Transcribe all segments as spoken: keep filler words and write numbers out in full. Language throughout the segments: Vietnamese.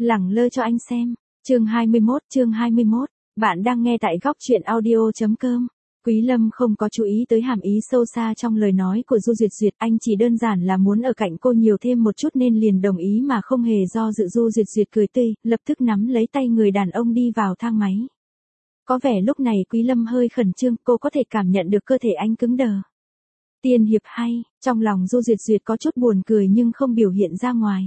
Lẳng lơ cho anh xem. Chương hai mươi mốt, chương hai mươi mốt. Bạn đang nghe tại góc truyện audio chấm com. Quý Lâm không có chú ý tới hàm ý sâu xa trong lời nói của Du Duyệt Duyệt, anh chỉ đơn giản là muốn ở cạnh cô nhiều thêm một chút nên liền đồng ý mà không hề do dự. Du Duyệt Duyệt cười tươi, lập tức nắm lấy tay người đàn ông đi vào thang máy. Có vẻ lúc này Quý Lâm hơi khẩn trương, cô có thể cảm nhận được cơ thể anh cứng đờ. Tiên hiệp hay, trong lòng Du Duyệt Duyệt có chút buồn cười nhưng không biểu hiện ra ngoài.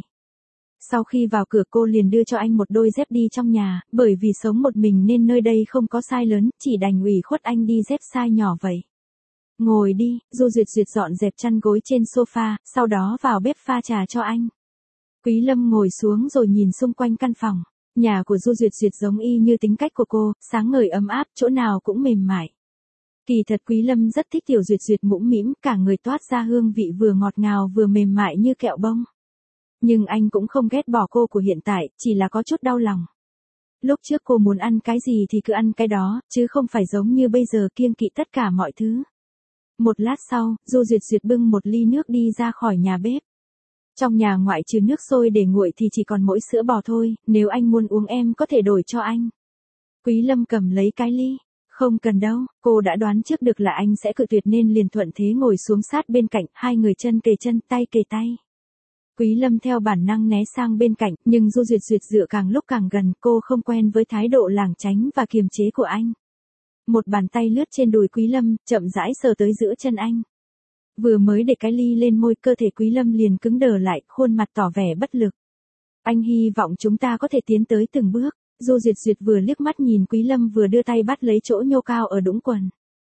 Sau khi vào cửa cô liền đưa cho anh một đôi dép đi trong nhà, bởi vì sống một mình nên nơi đây không có size lớn, chỉ đành ủy khuất anh đi dép size nhỏ vậy. Ngồi đi, Du Duyệt Duyệt dọn dẹp chăn gối trên sofa, sau đó vào bếp pha trà cho anh. Quý Lâm ngồi xuống rồi nhìn xung quanh căn phòng. Nhà của Du Duyệt Duyệt giống y như tính cách của cô, sáng ngời ấm áp, chỗ nào cũng mềm mại. Kỳ thật Quý Lâm rất thích Tiểu Duyệt Duyệt mũm mĩm, cả người toát ra hương vị vừa ngọt ngào vừa mềm mại như kẹo bông. Nhưng anh cũng không ghét bỏ cô của hiện tại, chỉ là có chút đau lòng. Lúc trước cô muốn ăn cái gì thì cứ ăn cái đó, chứ không phải giống như bây giờ kiêng kỵ tất cả mọi thứ. Một lát sau, Du Duyệt Duyệt bưng một ly nước đi ra khỏi nhà bếp. Trong nhà ngoại trừ nước sôi để nguội thì chỉ còn mỗi sữa bò thôi, nếu anh muốn uống em có thể đổi cho anh. Quý Lâm cầm lấy cái ly. Không cần đâu, cô đã đoán trước được là anh sẽ cự tuyệt nên liền thuận thế ngồi xuống sát bên cạnh, hai người chân kề chân, tay kề tay. Quý Lâm theo bản năng né sang bên cạnh, nhưng Du Duyệt Duyệt dựa càng lúc càng gần, cô không quen với thái độ lảng tránh và kiềm chế của anh. Một bàn tay lướt trên đùi Quý Lâm, chậm rãi sờ tới giữa chân anh. Vừa mới để cái ly lên môi, cơ thể Quý Lâm liền cứng đờ lại, khuôn mặt tỏ vẻ bất lực. Anh hy vọng chúng ta có thể tiến tới từng bước. Du Duyệt Duyệt vừa liếc mắt nhìn Quý Lâm vừa đưa tay bắt lấy chỗ nhô cao ở đũng quần.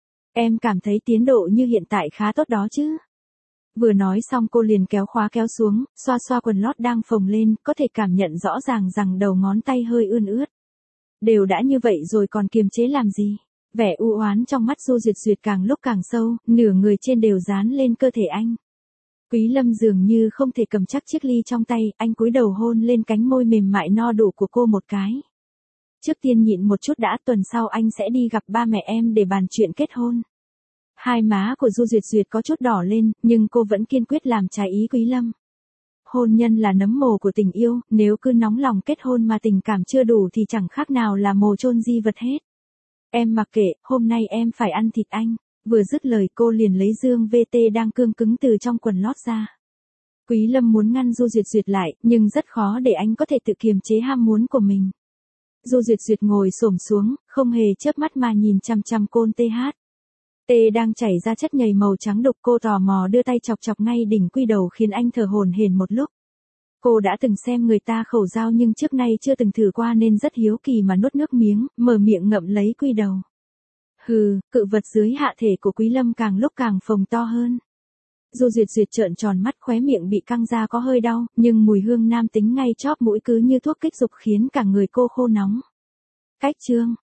Em cảm thấy tiến độ như hiện tại khá tốt đó chứ. Vừa nói xong cô liền kéo khóa kéo xuống, xoa xoa quần lót đang phồng lên, có thể cảm nhận rõ ràng rằng đầu ngón tay hơi ươn ướt. Đều đã như vậy rồi còn kiềm chế làm gì? Vẻ u oán trong mắt Du Duyệt Duyệt càng lúc càng sâu, nửa người trên đều dán lên cơ thể anh. Quý Lâm dường như không thể cầm chắc chiếc ly trong tay, anh cúi đầu hôn lên cánh môi mềm mại no đủ của cô một cái. Trước tiên nhịn một chút đã, tuần sau anh sẽ đi gặp ba mẹ em để bàn chuyện kết hôn. Hai má của Du Duyệt Duyệt có chút đỏ lên, nhưng cô vẫn kiên quyết làm trái ý Quý Lâm. Hôn nhân là nấm mồ của tình yêu, nếu cứ nóng lòng kết hôn mà tình cảm chưa đủ thì chẳng khác nào là mồ chôn di vật hết. Em mặc kệ, hôm nay em phải ăn thịt anh. Vừa dứt lời cô liền lấy dương vê tê đang cương cứng từ trong quần lót ra. Quý Lâm muốn ngăn Du Duyệt Duyệt lại, nhưng rất khó để anh có thể tự kiềm chế ham muốn của mình. Du Duyệt Duyệt ngồi xổm xuống, không hề chớp mắt mà nhìn chằm chằm côn tê hát. Tê đang chảy ra chất nhầy màu trắng đục, cô tò mò đưa tay chọc chọc ngay đỉnh quy đầu khiến anh thở hổn hển một lúc. Cô đã từng xem người ta khẩu dao nhưng trước nay chưa từng thử qua nên rất hiếu kỳ mà nuốt nước miếng, mở miệng ngậm lấy quy đầu. Hừ, cự vật dưới hạ thể của Quý Lâm càng lúc càng phồng to hơn. Du Duyệt Duyệt trợn tròn mắt, khóe miệng bị căng ra có hơi đau, nhưng mùi hương nam tính ngay chóp mũi cứ như thuốc kích dục khiến cả người cô khô nóng. Cách chương,